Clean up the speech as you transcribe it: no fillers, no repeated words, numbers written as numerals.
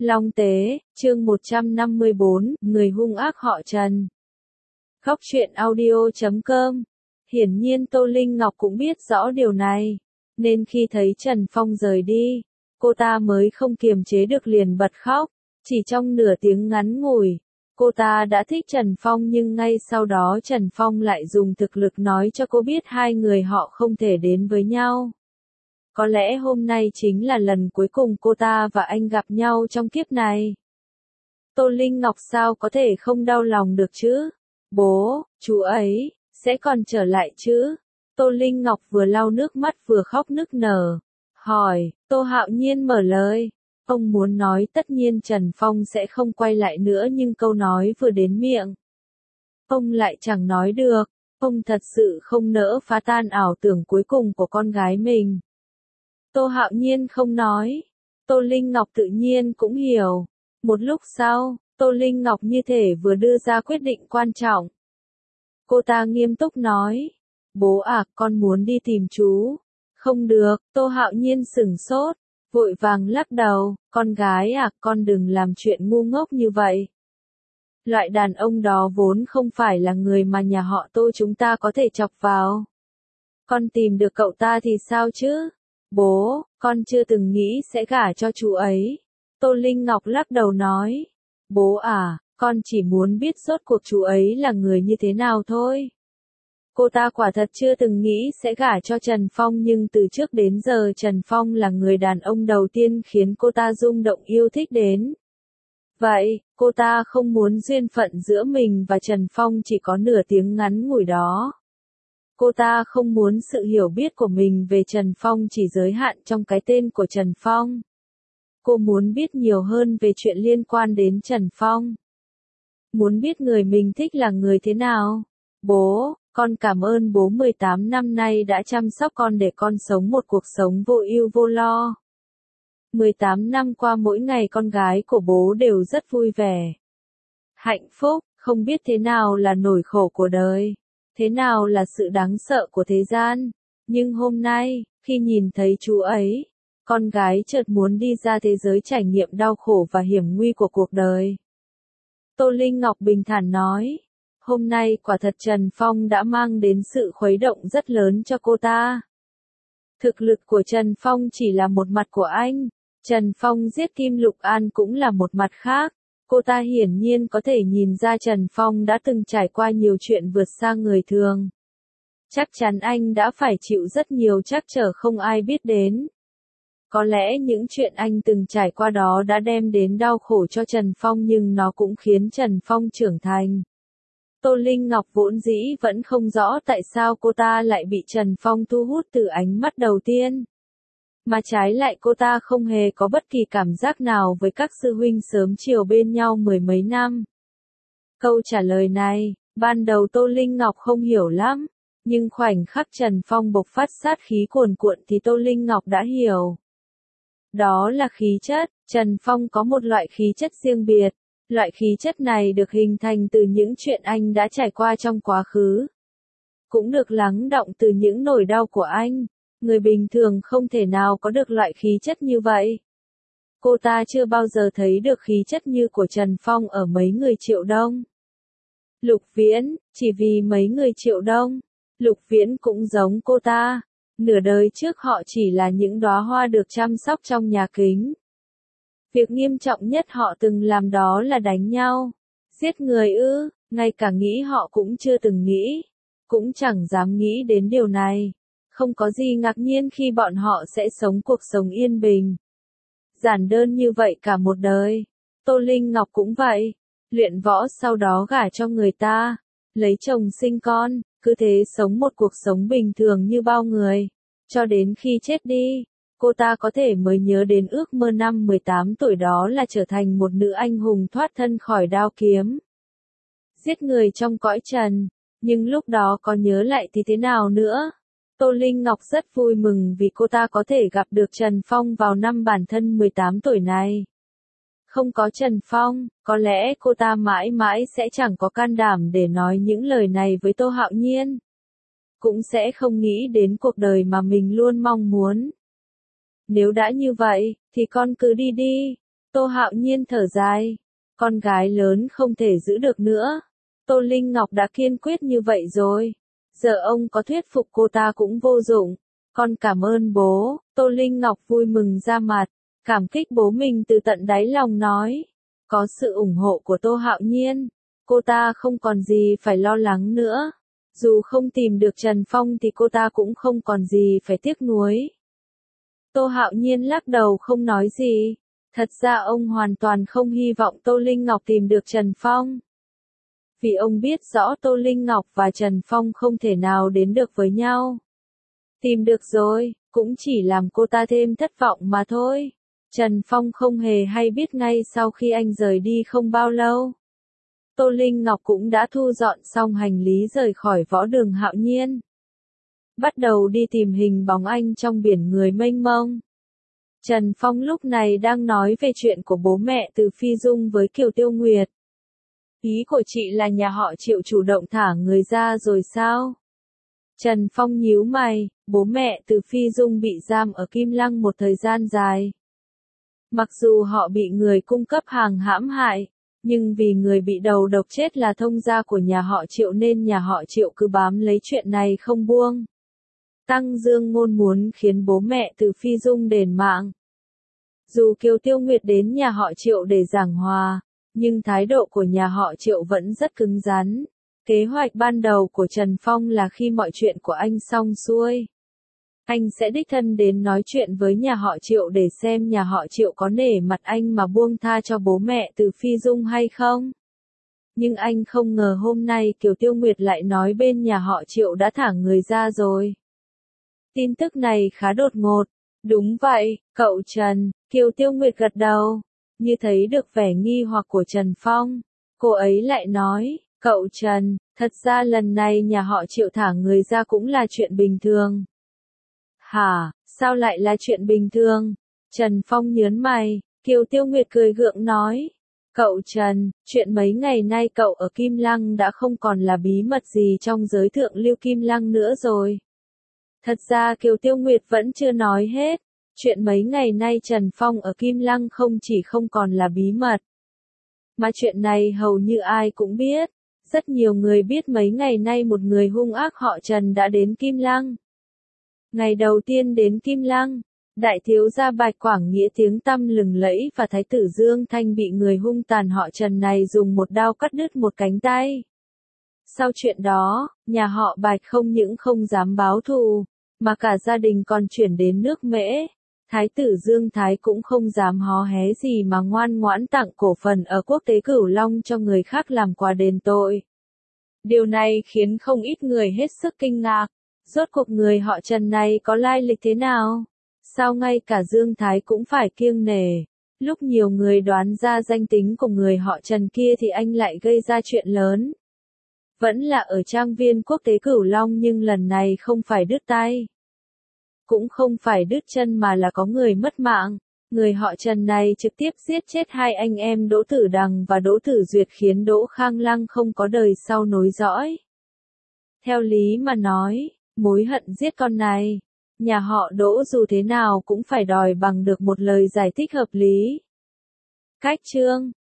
Long Tế, chương 154, người hung ác họ Trần. Góc truyện audio.com. Hiển nhiên Tô Linh Ngọc cũng biết rõ điều này, nên khi thấy Trần Phong rời đi, cô ta mới không kiềm chế được liền bật khóc. Chỉ trong nửa tiếng ngắn ngủi, cô ta đã thích Trần Phong, nhưng ngay sau đó Trần Phong lại dùng thực lực nói cho cô biết hai người họ không thể đến với nhau. Có lẽ hôm nay chính là lần cuối cùng cô ta và anh gặp nhau trong kiếp này. Tô Linh Ngọc sao có thể không đau lòng được chứ? Bố, chú ấy, sẽ còn trở lại chứ? Tô Linh Ngọc vừa lau nước mắt vừa khóc nức nở. Hỏi, Tô Hạo Nhiên mở lời. Ông muốn nói tất nhiên Trần Phong sẽ không quay lại nữa, nhưng câu nói vừa đến miệng, ông lại chẳng nói được. Ông thật sự không nỡ phá tan ảo tưởng cuối cùng của con gái mình. Tô Hạo Nhiên không nói. Tô Linh Ngọc tự nhiên cũng hiểu. Một lúc sau, Tô Linh Ngọc như thể vừa đưa ra quyết định quan trọng. Cô ta nghiêm túc nói. Bố à, con muốn đi tìm chú. Không được, Tô Hạo Nhiên sửng sốt, vội vàng lắc đầu. Con gái à, con đừng làm chuyện ngu ngốc như vậy. Loại đàn ông đó vốn không phải là người mà nhà họ Tô chúng ta có thể chọc vào. Con tìm được cậu ta thì sao chứ? Bố, con chưa từng nghĩ sẽ gả cho chú ấy. Tô Linh Ngọc lắc đầu nói. Bố à, con chỉ muốn biết rốt cuộc chú ấy là người như thế nào thôi. Cô ta quả thật chưa từng nghĩ sẽ gả cho Trần Phong, nhưng từ trước đến giờ Trần Phong là người đàn ông đầu tiên khiến cô ta rung động yêu thích đến. Vậy, cô ta không muốn duyên phận giữa mình và Trần Phong chỉ có nửa tiếng ngắn ngủi đó. Cô ta không muốn sự hiểu biết của mình về Trần Phong chỉ giới hạn trong cái tên của Trần Phong. Cô muốn biết nhiều hơn về chuyện liên quan đến Trần Phong. Muốn biết người mình thích là người thế nào. Bố, con cảm ơn bố 18 năm nay đã chăm sóc con để con sống một cuộc sống vô ưu vô lo. 18 năm qua mỗi ngày con gái của bố đều rất vui vẻ. Hạnh phúc, không biết thế nào là nỗi khổ của đời. Thế nào là sự đáng sợ của thế gian. Nhưng hôm nay, khi nhìn thấy chú ấy, con gái chợt muốn đi ra thế giới trải nghiệm đau khổ và hiểm nguy của cuộc đời. Tô Linh Ngọc bình thản nói, hôm nay quả thật Trần Phong đã mang đến sự khuấy động rất lớn cho cô ta. Thực lực của Trần Phong chỉ là một mặt của anh, Trần Phong giết Kim Lục An cũng là một mặt khác. Cô ta hiển nhiên có thể nhìn ra Trần Phong đã từng trải qua nhiều chuyện vượt xa người thường. Chắc chắn anh đã phải chịu rất nhiều trắc trở không ai biết đến. Có lẽ những chuyện anh từng trải qua đó đã đem đến đau khổ cho Trần Phong, nhưng nó cũng khiến Trần Phong trưởng thành. Tô Linh Ngọc vốn dĩ vẫn không rõ tại sao cô ta lại bị Trần Phong thu hút từ ánh mắt đầu tiên. Mà trái lại cô ta không hề có bất kỳ cảm giác nào với các sư huynh sớm chiều bên nhau mười mấy năm. Câu trả lời này, ban đầu Tô Linh Ngọc không hiểu lắm, nhưng khoảnh khắc Trần Phong bộc phát sát khí cuồn cuộn thì Tô Linh Ngọc đã hiểu. Đó là khí chất, Trần Phong có một loại khí chất riêng biệt, loại khí chất này được hình thành từ những chuyện anh đã trải qua trong quá khứ. Cũng được lắng đọng từ những nỗi đau của anh. Người bình thường không thể nào có được loại khí chất như vậy. Cô ta chưa bao giờ thấy được khí chất như của Trần Phong ở mấy người Triệu Đông. Lục Viễn, chỉ vì mấy người Triệu Đông, Lục Viễn cũng giống cô ta. Nửa đời trước họ chỉ là những đóa hoa được chăm sóc trong nhà kính. Việc nghiêm trọng nhất họ từng làm đó là đánh nhau. Giết người ư, ngay cả nghĩ họ cũng chưa từng nghĩ. Cũng chẳng dám nghĩ đến điều này. Không có gì ngạc nhiên khi bọn họ sẽ sống cuộc sống yên bình. Giản đơn như vậy cả một đời. Tô Linh Ngọc cũng vậy. Luyện võ sau đó gả cho người ta. Lấy chồng sinh con. Cứ thế sống một cuộc sống bình thường như bao người. Cho đến khi chết đi. Cô ta có thể mới nhớ đến ước mơ năm 18 tuổi, đó là trở thành một nữ anh hùng thoát thân khỏi đao kiếm. Giết người trong cõi trần. Nhưng lúc đó có nhớ lại thì thế nào nữa? Tô Linh Ngọc rất vui mừng vì cô ta có thể gặp được Trần Phong vào năm bản thân 18 tuổi này. Không có Trần Phong, có lẽ cô ta mãi mãi sẽ chẳng có can đảm để nói những lời này với Tô Hạo Nhiên. Cũng sẽ không nghĩ đến cuộc đời mà mình luôn mong muốn. Nếu đã như vậy, thì con cứ đi đi. Tô Hạo Nhiên thở dài. Con gái lớn không thể giữ được nữa. Tô Linh Ngọc đã kiên quyết như vậy rồi. Giờ ông có thuyết phục cô ta cũng vô dụng. Con cảm ơn bố. Tô Linh Ngọc vui mừng ra mặt. Cảm kích bố mình từ tận đáy lòng nói. Có sự ủng hộ của Tô Hạo Nhiên, cô ta không còn gì phải lo lắng nữa. Dù không tìm được Trần Phong thì cô ta cũng không còn gì phải tiếc nuối. Tô Hạo Nhiên lắc đầu không nói gì. Thật ra ông hoàn toàn không hy vọng Tô Linh Ngọc tìm được Trần Phong. Vì ông biết rõ Tô Linh Ngọc và Trần Phong không thể nào đến được với nhau. Tìm được rồi, cũng chỉ làm cô ta thêm thất vọng mà thôi. Trần Phong không hề hay biết ngay sau khi anh rời đi không bao lâu. Tô Linh Ngọc cũng đã thu dọn xong hành lý rời khỏi võ đường Hạo Nhiên. Bắt đầu đi tìm hình bóng anh trong biển người mênh mông. Trần Phong lúc này đang nói về chuyện của bố mẹ Từ Phi Dung với Kiều Tiêu Nguyệt. Ý của chị là nhà họ Triệu chủ động thả người ra rồi sao? Trần Phong nhíu mày, bố mẹ Từ Phi Dung bị giam ở Kim Lăng một thời gian dài. Mặc dù họ bị người cung cấp hàng hãm hại, nhưng vì người bị đầu độc chết là thông gia của nhà họ Triệu nên nhà họ Triệu cứ bám lấy chuyện này không buông. Tăng Dương Ngôn muốn khiến bố mẹ Từ Phi Dung đền mạng. Dù Kiều Tiêu Nguyệt đến nhà họ Triệu để giảng hòa, nhưng thái độ của nhà họ Triệu vẫn rất cứng rắn. Kế hoạch ban đầu của Trần Phong là khi mọi chuyện của anh xong xuôi, anh sẽ đích thân đến nói chuyện với nhà họ Triệu để xem nhà họ Triệu có nể mặt anh mà buông tha cho bố mẹ Từ Phi Dung hay không. Nhưng anh không ngờ hôm nay Kiều Tiêu Nguyệt lại nói bên nhà họ Triệu đã thả người ra rồi. Tin tức này khá đột ngột. Đúng vậy, cậu Trần. Kiều Tiêu Nguyệt gật đầu. Như thấy được vẻ nghi hoặc của Trần Phong. Cô ấy lại nói, cậu Trần, thật ra lần này nhà họ Triệu thả người ra cũng là chuyện bình thường. Hả, sao lại là chuyện bình thường? Trần Phong nhớn mày. Kiều Tiêu Nguyệt cười gượng nói. Cậu Trần, chuyện mấy ngày nay cậu ở Kim Lăng đã không còn là bí mật gì trong giới thượng lưu Kim Lăng nữa rồi. Thật ra Kiều Tiêu Nguyệt vẫn chưa nói hết. Chuyện mấy ngày nay Trần Phong ở Kim Lăng không chỉ không còn là bí mật, mà chuyện này hầu như ai cũng biết. Rất nhiều người biết mấy ngày nay một người hung ác họ Trần đã đến Kim Lăng. Ngày đầu tiên đến Kim Lăng, đại thiếu gia Bạch Quảng Nghĩa tiếng tăm lừng lẫy và thái tử Dương Thanh bị người hung tàn họ Trần này dùng một đao cắt đứt một cánh tay. Sau chuyện đó, nhà họ Bạch không những không dám báo thù, mà cả gia đình còn chuyển đến nước Mễ. Thái tử Dương Thái cũng không dám hó hé gì mà ngoan ngoãn tặng cổ phần ở Quốc tế Cửu Long cho người khác làm quà đền tội. Điều này khiến không ít người hết sức kinh ngạc. Rốt cuộc người họ Trần này có lai lịch thế nào? Sao ngay cả Dương Thái cũng phải kiêng nể? Lúc nhiều người đoán ra danh tính của người họ Trần kia thì anh lại gây ra chuyện lớn. Vẫn là ở trang viên Quốc tế Cửu Long nhưng lần này không phải đứt tay. Cũng không phải đứt chân mà là có người mất mạng. Người họ Trần này trực tiếp giết chết hai anh em Đỗ Tử Đằng và Đỗ Tử Duyệt khiến Đỗ Khang Lăng không có đời sau nối dõi. Theo lý mà nói, mối hận giết con này, nhà họ Đỗ dù thế nào cũng phải đòi bằng được một lời giải thích hợp lý. Cách chương